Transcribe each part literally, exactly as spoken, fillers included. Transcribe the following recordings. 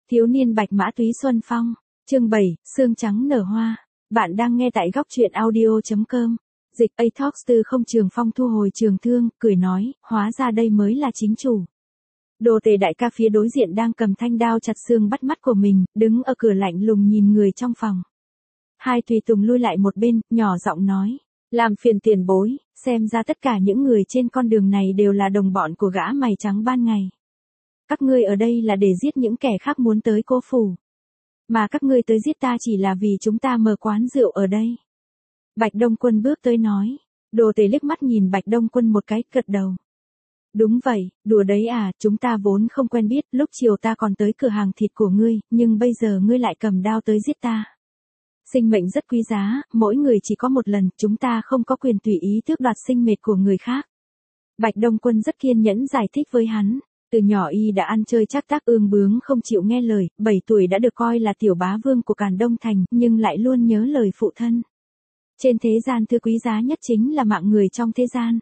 Thiếu niên bạch mã túy xuân phong, chương bảy, sương trắng nở hoa. Bạn đang nghe tại góc truyện audio chấm com. Dịch Atox từ không Trường Phong thu hồi trường thương, cười nói, hóa ra đây mới là chính chủ. Đồ Tề đại ca phía đối diện đang cầm thanh đao chặt xương bắt mắt của mình, đứng ở cửa lạnh lùng nhìn người trong phòng. Hai tùy tùng lui lại một bên, nhỏ giọng nói, làm phiền tiền bối, xem ra tất cả những người trên con đường này đều là đồng bọn của gã mày trắng ban ngày. Các ngươi ở đây là để giết những kẻ khác muốn tới cô phủ. Mà các ngươi tới giết ta chỉ là vì chúng ta mở quán rượu ở đây. Bạch Đông Quân bước tới nói. Đồ Tề liếc mắt nhìn Bạch Đông Quân một cái, gật đầu. Đúng vậy, đùa đấy à, chúng ta vốn không quen biết, lúc chiều ta còn tới cửa hàng thịt của ngươi, nhưng bây giờ ngươi lại cầm đao tới giết ta. Sinh mệnh rất quý giá, mỗi người chỉ có một lần, chúng ta không có quyền tùy ý tước đoạt sinh mệnh của người khác. Bạch Đông Quân rất kiên nhẫn giải thích với hắn. Từ nhỏ y đã ăn chơi trác tác ương bướng không chịu nghe lời, bảy tuổi đã được coi là tiểu bá vương của Càn Đông Thành, nhưng lại luôn nhớ lời phụ thân. Trên thế gian thứ quý giá nhất chính là mạng người trong thế gian.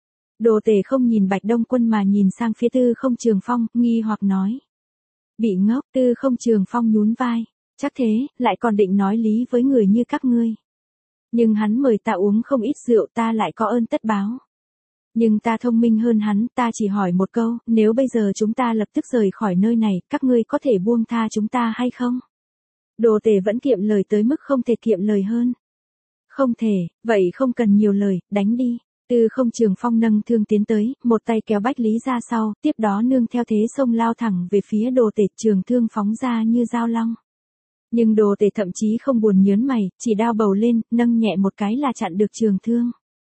Đồ Tề không nhìn Bạch Đông Quân mà nhìn sang phía Tư Không Trường Phong, nghi hoặc nói. Bị ngốc, Tư Không Trường Phong nhún vai. Chắc thế, lại còn định nói lý với người như các ngươi. Nhưng hắn mời ta uống không ít rượu, ta lại có ơn tất báo. Nhưng ta thông minh hơn hắn, ta chỉ hỏi một câu, nếu bây giờ chúng ta lập tức rời khỏi nơi này, các ngươi có thể buông tha chúng ta hay không? Đồ Tề vẫn kiệm lời tới mức không thể kiệm lời hơn. Không thể, vậy không cần nhiều lời, đánh đi. Tư Không Trường Phong nâng thương tiến tới, một tay kéo Bách Lý ra sau, tiếp đó nương theo thế xông lao thẳng về phía Đồ Tề, trường thương phóng ra như dao long. Nhưng Đồ Tề thậm chí không buồn nhớn mày, chỉ đao bầu lên, nâng nhẹ một cái là chặn được trường thương.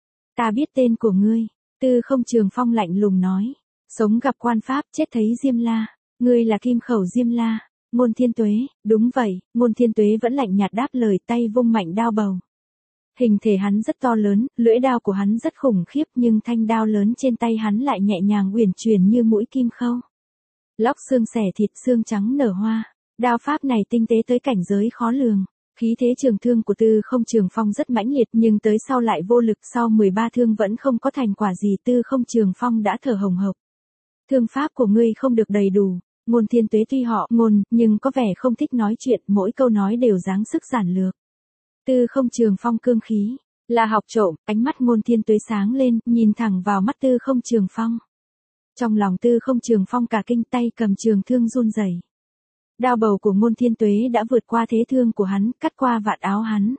Ta biết tên của ngươi. Tư Không Trường Phong lạnh lùng nói. Sống gặp quan pháp, chết thấy Diêm La. Ngươi là Kim Khẩu Diêm La. Ngôn Thiên Tuế, đúng vậy, Ngôn Thiên Tuế vẫn lạnh nhạt đáp lời, tay vung mạnh đao bầu. Hình thể hắn rất to lớn, lưỡi đao của hắn rất khủng khiếp, nhưng thanh đao lớn trên tay hắn lại nhẹ nhàng uyển chuyển như mũi kim khâu. Lóc xương xẻ thịt, xương trắng nở hoa. Đao pháp này tinh tế tới cảnh giới khó lường. Khí thế trường thương của Tư Không Trường Phong rất mãnh liệt, nhưng tới sau lại vô lực, sau mười ba thương vẫn không có thành quả gì, Tư Không Trường Phong đã thở hồng hộc. Thương pháp của ngươi không được đầy đủ. Ngôn Thiên Tuế tuy họ Ngôn, nhưng có vẻ không thích nói chuyện, mỗi câu nói đều dáng sức giản lược. Tư Không Trường Phong cương khí, là học trộm, ánh mắt Ngôn Thiên Tuế sáng lên, nhìn thẳng vào mắt Tư Không Trường Phong. Trong lòng Tư Không Trường Phong cả kinh, tay cầm trường thương run rẩy. Đao bầu của Ngôn Thiên Tuế đã vượt qua thế thương của hắn, cắt qua vạt áo hắn.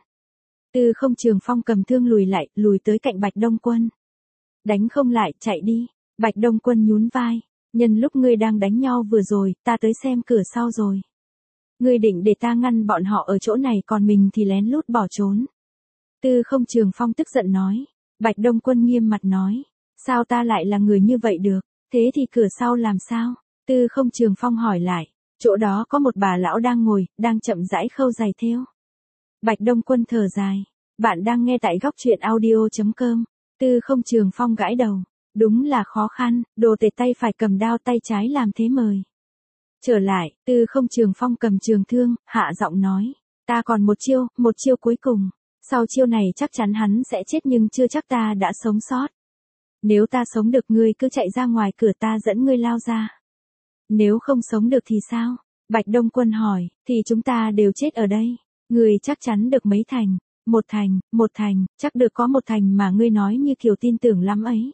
Tư Không Trường Phong cầm thương lùi lại, lùi tới cạnh Bạch Đông Quân. Đánh không lại, chạy đi. Bạch Đông Quân nhún vai. Nhân lúc ngươi đang đánh nhau vừa rồi, ta tới xem cửa sau rồi. Ngươi định để ta ngăn bọn họ ở chỗ này, còn mình thì lén lút bỏ trốn. Tư Không Trường Phong tức giận nói. Bạch Đông Quân nghiêm mặt nói. Sao ta lại là người như vậy được? Thế thì cửa sau làm sao? Tư Không Trường Phong hỏi lại. Chỗ đó có một bà lão đang ngồi, đang chậm rãi khâu giày thêu. Bạch Đông Quân thở dài. Bạn đang nghe tại góc truyện audio chấm com. Tư Không Trường Phong gãi đầu. Đúng là khó khăn, Đồ Tề tay phải cầm đao, tay trái làm thế mời. Trở lại, Tư Không Trường Phong cầm trường thương, hạ giọng nói. Ta còn một chiêu, một chiêu cuối cùng. Sau chiêu này chắc chắn hắn sẽ chết, nhưng chưa chắc ta đã sống sót. Nếu ta sống được, ngươi cứ chạy ra ngoài cửa, ta dẫn ngươi lao ra. Nếu không sống được thì sao? Bạch Đông Quân hỏi, thì chúng ta đều chết ở đây. Ngươi chắc chắn được mấy thành? Một thành, một thành, chắc được có một thành mà ngươi nói như kiểu tin tưởng lắm ấy.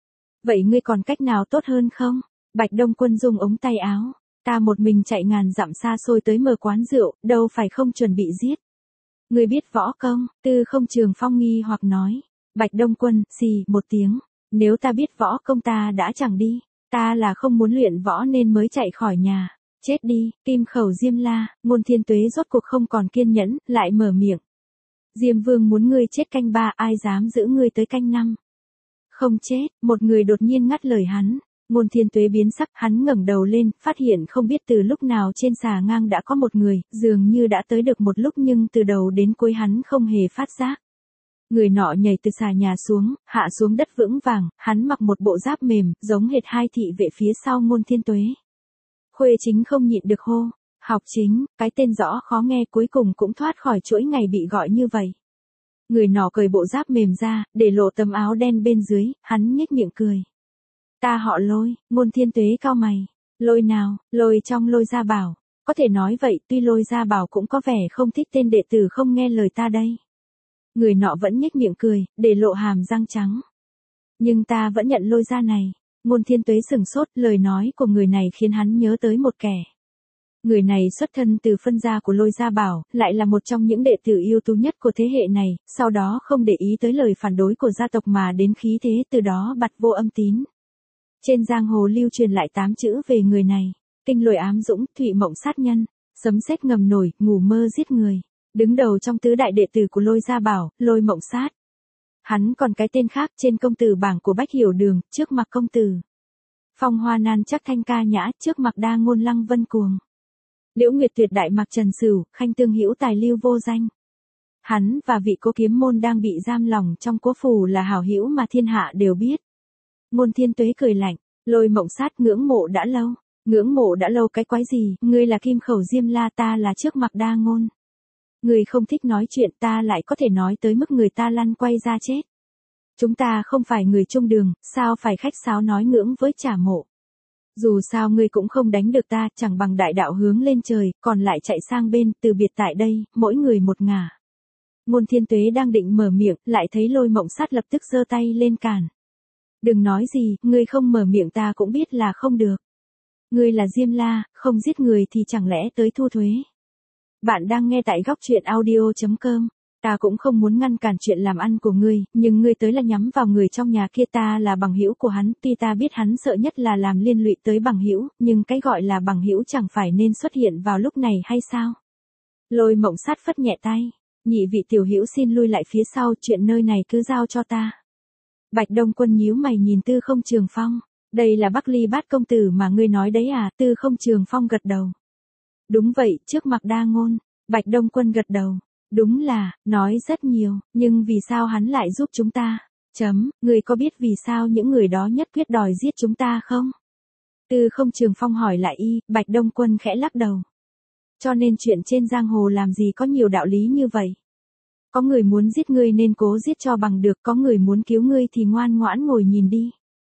Vậy ngươi còn cách nào tốt hơn không? Bạch Đông Quân dùng ống tay áo. Ta một mình chạy ngàn dặm xa xôi tới mở quán rượu, đâu phải không chuẩn bị giết. Ngươi biết võ công? Tư Không Trường Phong nghi hoặc nói. Bạch Đông Quân, xì, một tiếng. Nếu ta biết võ công ta đã chẳng đi. Ta là không muốn luyện võ nên mới chạy khỏi nhà. Chết đi, Kim Khẩu Diêm La. Ngôn Thiên Tuế rốt cuộc không còn kiên nhẫn, lại mở miệng. Diêm Vương muốn ngươi chết canh ba, ai dám giữ ngươi tới canh năm? Không chết, một người đột nhiên ngắt lời hắn. Ngôn Thiên Tuế biến sắc, hắn ngẩng đầu lên, phát hiện không biết từ lúc nào trên xà ngang đã có một người, dường như đã tới được một lúc, nhưng từ đầu đến cuối hắn không hề phát giác. Người nọ nhảy từ xà nhà xuống, hạ xuống đất vững vàng, hắn mặc một bộ giáp mềm, giống hệt hai thị vệ phía sau Ngôn Thiên Tuế. Khuê Chính không nhịn được hô. Học Chính, cái tên rõ khó nghe, cuối cùng cũng thoát khỏi chuỗi ngày bị gọi như vậy. Người nọ cởi bộ giáp mềm ra, để lộ tấm áo đen bên dưới, hắn nhếch miệng cười. Ta họ Lôi. Ngôn Thiên Tuế cau mày. Lôi nào? Lôi trong Lôi Gia Bảo. Có thể nói vậy, tuy Lôi Gia Bảo cũng có vẻ không thích tên đệ tử không nghe lời ta đây. Người nọ vẫn nhếch miệng cười, để lộ hàm răng trắng. Nhưng ta vẫn nhận Lôi gia này. Ngôn Thiên Tuế sừng sốt, lời nói của người này khiến hắn nhớ tới một kẻ. Người này xuất thân từ phân gia của Lôi Gia Bảo, lại là một trong những đệ tử ưu tú nhất của thế hệ này, sau đó không để ý tới lời phản đối của gia tộc mà đến khí thế từ đó bặt vô âm tín. Trên giang hồ lưu truyền lại tám chữ về người này: kinh lôi ám dũng, thụy mộng sát nhân, sấm sét ngầm nổi, ngủ mơ giết người. Đứng đầu trong tứ đại đệ tử của Lôi Gia Bảo, Lôi Mộng Sát. Hắn còn cái tên khác trên công tử bảng của Bách Hiểu Đường, trước mặt công tử. Phong Hoa Nan chắc thanh ca nhã, trước mặt đa ngôn lăng vân cuồng. Liễu Nguyệt tuyệt đại mặc trần sửu, khanh tương hữu tài lưu vô danh. Hắn và vị Cố Kiếm Môn đang bị giam lỏng trong cố phủ là hảo hữu mà thiên hạ đều biết. Ngôn Thiên Tuế cười lạnh, Lôi Mộng Sát ngưỡng mộ đã lâu. Ngưỡng mộ đã lâu cái quái gì, ngươi là Kim Khẩu Diêm La, ta là trước mặt đa ngôn. Người không thích nói chuyện, ta lại có thể nói tới mức người ta lăn quay ra chết. Chúng ta không phải người chung đường, sao phải khách sáo nói ngưỡng với Trả Mộ. Dù sao ngươi cũng không đánh được ta, chẳng bằng đại đạo hướng lên trời, còn lại chạy sang bên, từ biệt tại đây, mỗi người một ngả. Ngôn Thiên Tuế đang định mở miệng, lại thấy Lôi Mộng Sát lập tức giơ tay lên cản. Đừng nói gì, ngươi không mở miệng ta cũng biết là không được. Ngươi là Diêm La, không giết người thì chẳng lẽ tới thu thuế. Bạn đang nghe tại góc truyện audio chấm com. Ta cũng không muốn ngăn cản chuyện làm ăn của ngươi, nhưng ngươi tới là nhắm vào người trong nhà kia, ta là bằng hữu của hắn, tuy ta biết hắn sợ nhất là làm liên lụy tới bằng hữu, nhưng cái gọi là bằng hữu chẳng phải nên xuất hiện vào lúc này hay sao? Lôi Mộng Sát phất nhẹ tay, nhị vị tiểu hữu xin lui lại phía sau, chuyện nơi này cứ giao cho ta. Bạch Đông Quân nhíu mày nhìn Tư Không Trường Phong, đây là Bắc Ly Bát công tử mà ngươi nói đấy à? Tư Không Trường Phong gật đầu. Đúng vậy, trước mặt đa ngôn. Bạch Đông Quân gật đầu. Đúng là, nói rất nhiều, nhưng vì sao hắn lại giúp chúng ta? Chấm, người có biết vì sao những người đó nhất quyết đòi giết chúng ta không? Tư Không Trường Phong hỏi lại y, Bạch Đông Quân khẽ lắc đầu. Cho nên chuyện trên giang hồ làm gì có nhiều đạo lý như vậy? Có người muốn giết ngươi nên cố giết cho bằng được, có người muốn cứu ngươi thì ngoan ngoãn ngồi nhìn đi.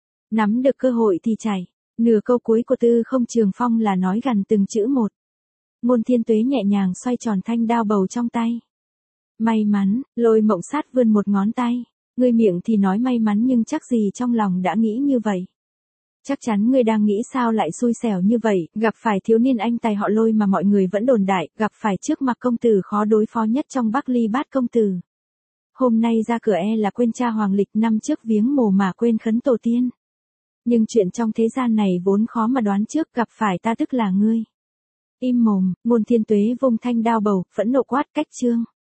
Nắm được cơ hội thì chảy. Nửa câu cuối của Tư Không Trường Phong là nói gần từng chữ một. Ngôn Thiên Tuế nhẹ nhàng xoay tròn thanh đao bầu trong tay. May mắn, Lôi Mộng Sát vươn một ngón tay. Ngươi miệng thì nói may mắn nhưng chắc gì trong lòng đã nghĩ như vậy. Chắc chắn ngươi đang nghĩ sao lại xui xẻo như vậy, gặp phải thiếu niên anh tài họ Lôi mà mọi người vẫn đồn đại, gặp phải trước mặt công tử khó đối phó nhất trong Bắc Ly Bát công tử. Hôm nay ra cửa e là quên cha hoàng lịch, năm trước viếng mồ mà quên khấn tổ tiên. Nhưng chuyện trong thế gian này vốn khó mà đoán trước, gặp phải ta tức là ngươi. Im mồm, Ngôn Thiên Tuế vung thanh đao bầu, phẫn nộ quát, cách chương.